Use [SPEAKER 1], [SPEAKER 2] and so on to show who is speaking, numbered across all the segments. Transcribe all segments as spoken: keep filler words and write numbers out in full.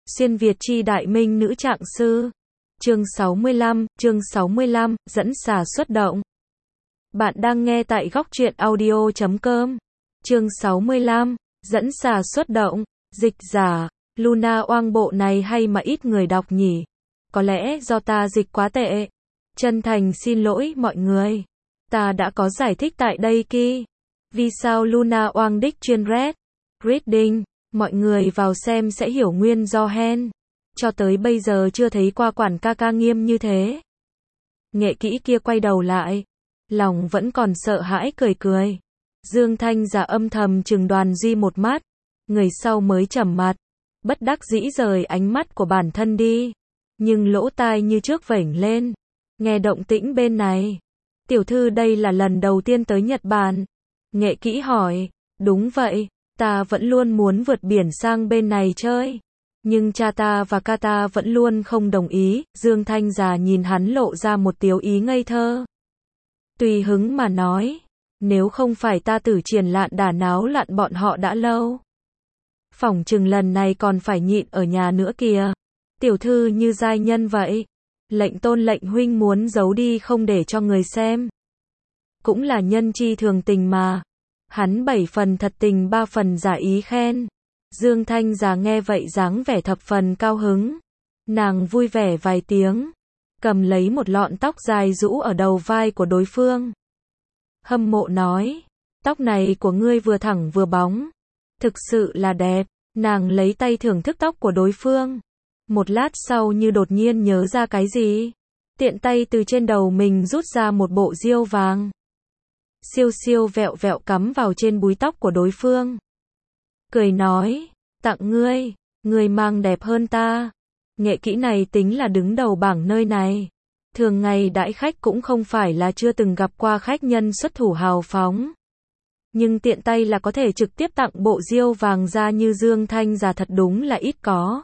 [SPEAKER 1] Xuyên Việt chi đại minh nữ trạng sư. Chương sáu mươi lăm, chương sáu mươi lăm, dẫn xà xuất động. Bạn đang nghe tại góc truyện audio chấm com. Chương sáu mươi lăm, dẫn xà xuất động. Dịch giả, Luna oang bộ này hay mà ít người đọc nhỉ? Có lẽ do ta dịch quá tệ. Chân thành xin lỗi mọi người. Ta đã có giải thích tại đây kia. Vì sao Luna oang đích chuyên read, reading, mọi người vào xem sẽ hiểu nguyên do hen. Cho tới bây giờ chưa thấy qua quản ca ca nghiêm như thế. Nghệ kỹ kia quay đầu lại. Lòng vẫn còn sợ hãi cười cười. Dương Thanh giả âm thầm chừng Đoàn Duy một mắt. Người sau mới trầm mặt. Bất đắc dĩ rời ánh mắt của bản thân đi. Nhưng lỗ tai như trước vểnh lên. Nghe động tĩnh bên này. Tiểu thư đây là lần đầu tiên tới Nhật Bản. Nghệ kỹ hỏi. Đúng vậy. Ta vẫn luôn muốn vượt biển sang bên này chơi. Nhưng cha ta và ca ta vẫn luôn không đồng ý. Dương Thanh già nhìn hắn lộ ra một tiếu ý ngây thơ. Tùy hứng mà nói. Nếu không phải ta tử triển lạn đả náo lặn bọn họ đã lâu. Phỏng chừng lần này còn phải nhịn ở nhà nữa kìa. Tiểu thư như giai nhân vậy. Lệnh tôn lệnh huynh muốn giấu đi không để cho người xem. Cũng là nhân chi thường tình mà. Hắn bảy phần thật tình ba phần giả ý khen. Dương Thanh già nghe vậy dáng vẻ thập phần cao hứng. Nàng vui vẻ vài tiếng. Cầm lấy một lọn tóc dài rũ ở đầu vai của đối phương. Hâm mộ nói. Tóc này của ngươi vừa thẳng vừa bóng. Thực sự là đẹp. Nàng lấy tay thưởng thức tóc của đối phương. Một lát sau như đột nhiên nhớ ra cái gì. Tiện tay từ trên đầu mình rút ra một bộ diêu vàng. Siêu siêu vẹo vẹo cắm vào trên búi tóc của đối phương. Cười nói, tặng ngươi, ngươi mang đẹp hơn ta. Nghệ kỹ này tính là đứng đầu bảng nơi này. Thường ngày đãi khách cũng không phải là chưa từng gặp qua khách nhân xuất thủ hào phóng. Nhưng tiện tay là có thể trực tiếp tặng bộ diêu vàng ra như Dương Thanh già thật đúng là ít có.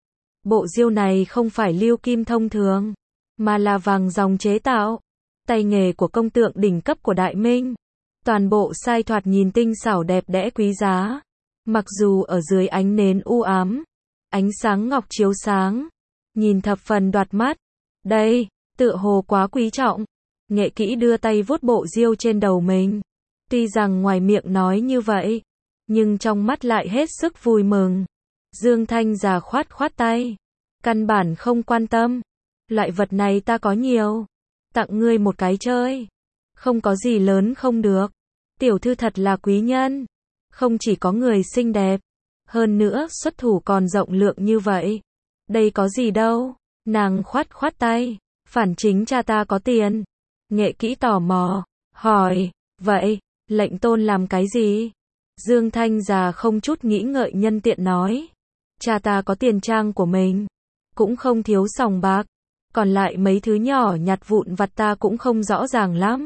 [SPEAKER 1] Bộ diêu này không phải lưu kim thông thường, mà là vàng dòng chế tạo. Tay nghề của công tượng đỉnh cấp của Đại Minh. Toàn bộ sai thoạt nhìn tinh xảo đẹp đẽ quý giá. Mặc dù ở dưới ánh nến u ám, ánh sáng ngọc chiếu sáng, nhìn thập phần đoạt mắt. Đây, tựa hồ quá quý trọng. Nghệ kỹ đưa tay vuốt bộ diêu trên đầu mình. Tuy rằng ngoài miệng nói như vậy, nhưng trong mắt lại hết sức vui mừng. Dương Thanh già khoát khoát tay. Căn bản không quan tâm. Loại vật này ta có nhiều. Tặng ngươi một cái chơi. Không có gì lớn không được. Tiểu thư thật là quý nhân. Không chỉ có người xinh đẹp. Hơn nữa xuất thủ còn rộng lượng như vậy. Đây có gì đâu. Nàng khoát khoát tay. Phản chính cha ta có tiền. Nghệ kỹ tò mò. Hỏi. Vậy, lệnh tôn làm cái gì? Dương Thanh già không chút nghĩ ngợi nhân tiện nói. Cha ta có tiền trang của mình. Cũng không thiếu sòng bạc. Còn lại mấy thứ nhỏ nhặt vụn vặt ta cũng không rõ ràng lắm.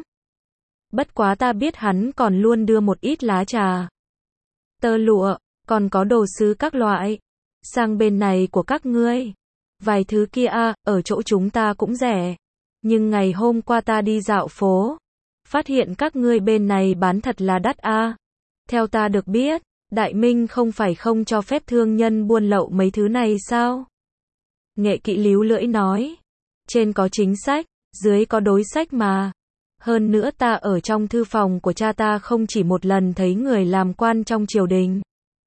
[SPEAKER 1] Bất quá ta biết hắn còn luôn đưa một ít lá trà, tơ lụa, còn có đồ sứ các loại. Sang bên này của các ngươi. Vài thứ kia a, ở chỗ chúng ta cũng rẻ. Nhưng ngày hôm qua ta đi dạo phố. Phát hiện các ngươi bên này bán thật là đắt a. Theo ta được biết, Đại Minh không phải không cho phép thương nhân buôn lậu mấy thứ này sao? Nghệ kỹ líu lưỡi nói. Trên có chính sách, dưới có đối sách mà. Hơn nữa ta ở trong thư phòng của cha ta không chỉ một lần thấy người làm quan trong triều đình.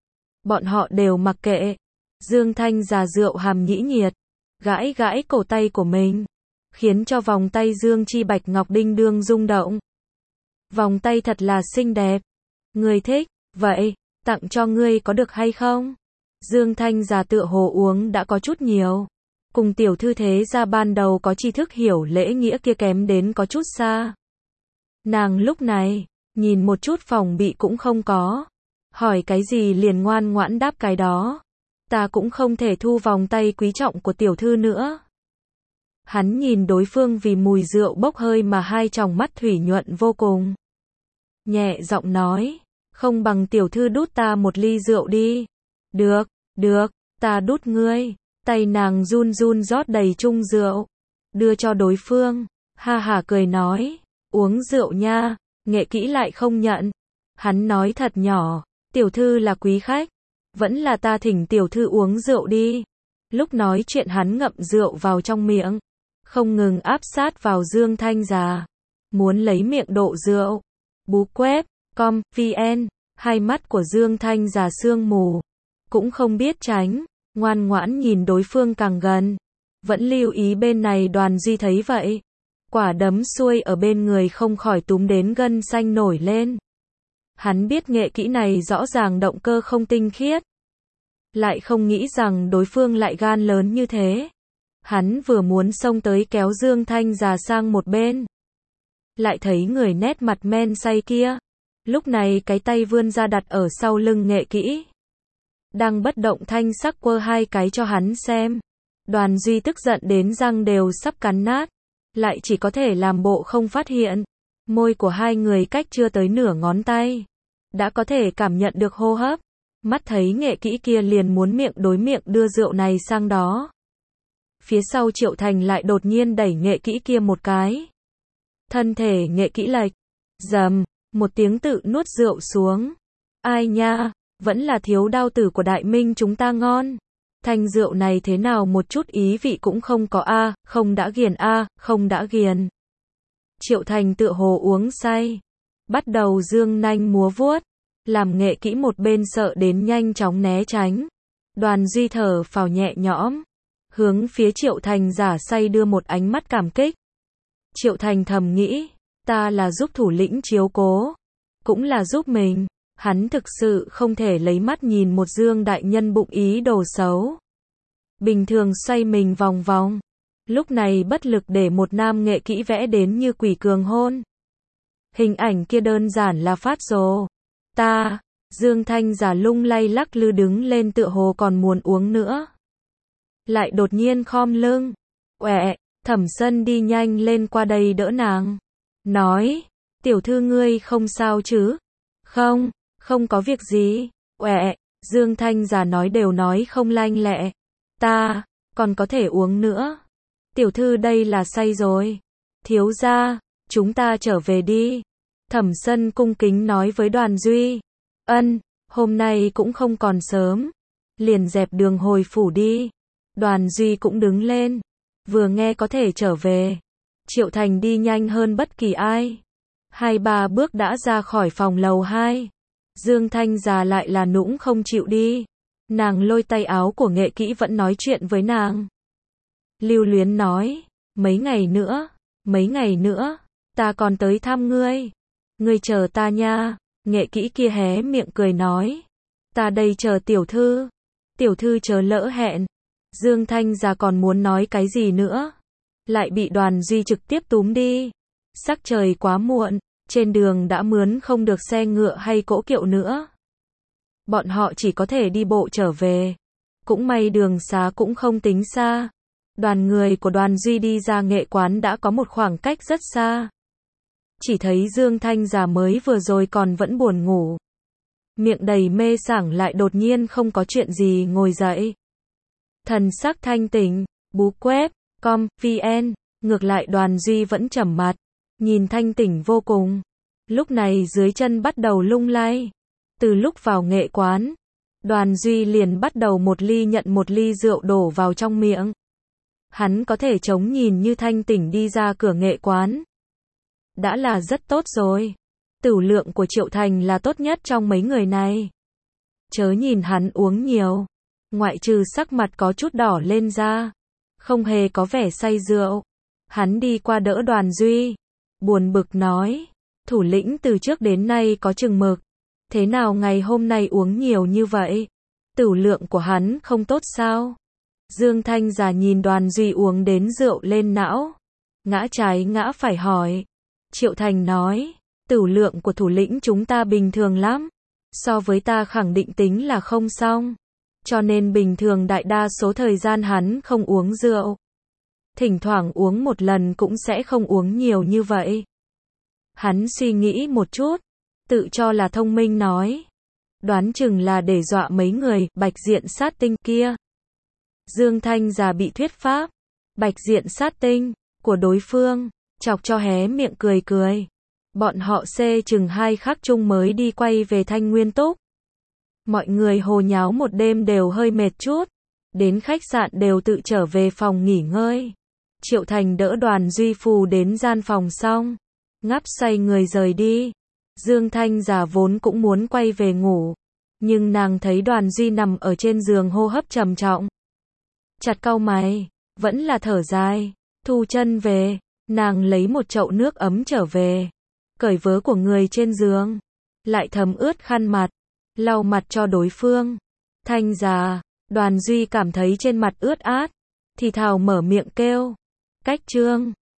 [SPEAKER 1] Bọn họ đều mặc kệ. Dương Thanh già rượu hàm nhĩ nhiệt. Gãi gãi cổ tay của mình. Khiến cho vòng tay Dương Chi Bạch Ngọc đinh đương rung động. Vòng tay thật là xinh đẹp. Ngươi thích, vậy, tặng cho ngươi có được hay không? Dương Thanh già tựa hồ uống đã có chút nhiều. Cùng tiểu thư thế gia ban đầu có tri thức hiểu lễ nghĩa kia kém đến có chút xa. Nàng lúc này, nhìn một chút phòng bị cũng không có. Hỏi cái gì liền ngoan ngoãn đáp cái đó. Ta cũng không thể thu vòng tay quý trọng của tiểu thư nữa. Hắn nhìn đối phương vì mùi rượu bốc hơi mà hai tròng mắt thủy nhuận vô cùng. Nhẹ giọng nói, không bằng tiểu thư đút ta một ly rượu đi. Được, được, ta đút ngươi. Tay nàng run run rót đầy chung rượu. Đưa cho đối phương. Ha hả cười nói. Uống rượu nha. Nghệ kỹ lại không nhận. Hắn nói thật nhỏ. Tiểu thư là quý khách. Vẫn là ta thỉnh tiểu thư uống rượu đi. Lúc nói chuyện hắn ngậm rượu vào trong miệng, không ngừng áp sát vào Dương Thanh Già, muốn lấy miệng độ rượu. Bú quép, com, vn, hai mắt của Dương Thanh Già sương mù, cũng không biết tránh, ngoan ngoãn nhìn đối phương càng gần, vẫn lưu ý bên này. Đoàn Duy thấy vậy, quả đấm xuôi ở bên người không khỏi túm đến gân xanh nổi lên. Hắn biết nghệ kỹ này rõ ràng động cơ không tinh khiết, lại không nghĩ rằng đối phương lại gan lớn như thế. Hắn vừa muốn xông tới kéo Dương Thanh Già sang một bên, lại thấy người nét mặt men say kia, lúc này cái tay vươn ra đặt ở sau lưng nghệ kỹ, đang bất động thanh sắc quơ hai cái cho hắn xem. Đoàn Duy tức giận đến răng đều sắp cắn nát, lại chỉ có thể làm bộ không phát hiện. Môi của hai người cách chưa tới nửa ngón tay, đã có thể cảm nhận được hô hấp. Mắt thấy nghệ kỹ kia liền muốn miệng đối miệng đưa rượu này sang đó. Phía sau Triệu Thành lại đột nhiên đẩy nghệ kỹ kia một cái. Thân thể nghệ kỹ lệch, dầm, một tiếng tự nuốt rượu xuống. Ai nha, vẫn là thiếu đao tử của Đại Minh chúng ta ngon. Thanh rượu này thế nào một chút ý vị cũng không có a, à, không đã ghiền a, à, không đã ghiền. Triệu Thành tựa hồ uống say, bắt đầu dương nanh múa vuốt, làm nghệ kỹ một bên sợ đến nhanh chóng né tránh. Đoàn Duy thở phào nhẹ nhõm, hướng phía Triệu Thành giả say đưa một ánh mắt cảm kích. Triệu Thành thầm nghĩ, ta là giúp thủ lĩnh chiếu cố, cũng là giúp mình. Hắn thực sự không thể lấy mắt nhìn một Dương đại nhân bụng ý đồ xấu. Bình thường xoay mình vòng vòng, lúc này bất lực để một nam nghệ kỹ vẽ đến như quỷ cường hôn. Hình ảnh kia đơn giản là phát rồ. Ta, Dương Thanh Già lung lay lắc lư đứng lên tựa hồ còn muốn uống nữa. Lại đột nhiên khom lưng. Uệ, Thẩm Sân đi nhanh lên qua đây đỡ nàng. Nói, tiểu thư ngươi không sao chứ? Không, không có việc gì. Uệ, Dương Thanh Già nói đều nói không lanh lẹ. Ta, còn có thể uống nữa. Tiểu thư đây là say rồi. Thiếu gia, chúng ta trở về đi. Thẩm Sân cung kính nói với Đoàn Duy. Ân, hôm nay cũng không còn sớm. Liền dẹp đường hồi phủ đi. Đoàn Duy cũng đứng lên. Vừa nghe có thể trở về, Triệu Thành đi nhanh hơn bất kỳ ai. Hai ba bước đã ra khỏi phòng lầu hai. Dương Thanh Già lại là nũng không chịu đi. Nàng lôi tay áo của nghệ kỹ vẫn nói chuyện với nàng. Lưu luyến nói, mấy ngày nữa, mấy ngày nữa, ta còn tới thăm ngươi. Ngươi chờ ta nha. Nghệ kỹ kia hé miệng cười nói, ta đây chờ tiểu thư. Tiểu thư chờ lỡ hẹn. Dương Thanh Già còn muốn nói cái gì nữa, lại bị Đoàn Duy trực tiếp túm đi. Sắc trời quá muộn, trên đường đã mướn không được xe ngựa hay cỗ kiệu nữa. Bọn họ chỉ có thể đi bộ trở về. Cũng may đường xá cũng không tính xa. Đoàn người của Đoàn Duy đi ra nghệ quán đã có một khoảng cách rất xa. Chỉ thấy Dương Thanh Già mới vừa rồi còn vẫn buồn ngủ, miệng đầy mê sảng lại đột nhiên không có chuyện gì ngồi dậy. Thần sắc thanh tỉnh, bú quép, com, vn, ngược lại Đoàn Duy vẫn trầm mặt, nhìn thanh tỉnh vô cùng. Lúc này dưới chân bắt đầu lung lay. Từ lúc vào nghệ quán, Đoàn Duy liền bắt đầu một ly nhận một ly rượu đổ vào trong miệng. Hắn có thể chống nhìn như thanh tỉnh đi ra cửa nghệ quán, đã là rất tốt rồi. Tửu lượng của Triệu Thành là tốt nhất trong mấy người này. Chớ nhìn hắn uống nhiều, ngoại trừ sắc mặt có chút đỏ lên ra, không hề có vẻ say rượu. Hắn đi qua đỡ Đoàn Duy, buồn bực nói, thủ lĩnh từ trước đến nay có chừng mực, thế nào ngày hôm nay uống nhiều như vậy? Tửu lượng của hắn không tốt sao? Dương Thanh Già nhìn Đoàn Duy uống đến rượu lên não, ngã trái ngã phải hỏi. Triệu Thành nói, tửu lượng của thủ lĩnh chúng ta bình thường lắm, so với ta khẳng định tính là không xong, cho nên bình thường đại đa số thời gian hắn không uống rượu. Thỉnh thoảng uống một lần cũng sẽ không uống nhiều như vậy. Hắn suy nghĩ một chút, tự cho là thông minh nói, đoán chừng là để dọa mấy người bạch diện sát tinh kia. Dương Thanh Già bị thuyết pháp bạch diện sát tinh của đối phương chọc cho hé miệng cười cười. Bọn họ xê chừng hai khắc chung mới đi quay về Thanh Nguyên Túc. Mọi người hồ nháo một đêm đều hơi mệt chút, đến khách sạn đều tự trở về phòng nghỉ ngơi. Triệu Thành đỡ Đoàn Duy Phù đến gian phòng xong, ngáp xoay người rời đi. Dương Thanh Giả vốn cũng muốn quay về ngủ, nhưng nàng thấy Đoàn Duy nằm ở trên giường hô hấp trầm trọng. Chặt cau mày, vẫn là thở dài, thu chân về, nàng lấy một chậu nước ấm trở về, cởi vớ của người trên giường, lại thấm ướt khăn mặt, lau mặt cho đối phương. Thanh Giả, Đoàn Duy cảm thấy trên mặt ướt át, thì thào mở miệng kêu, Cách Trương.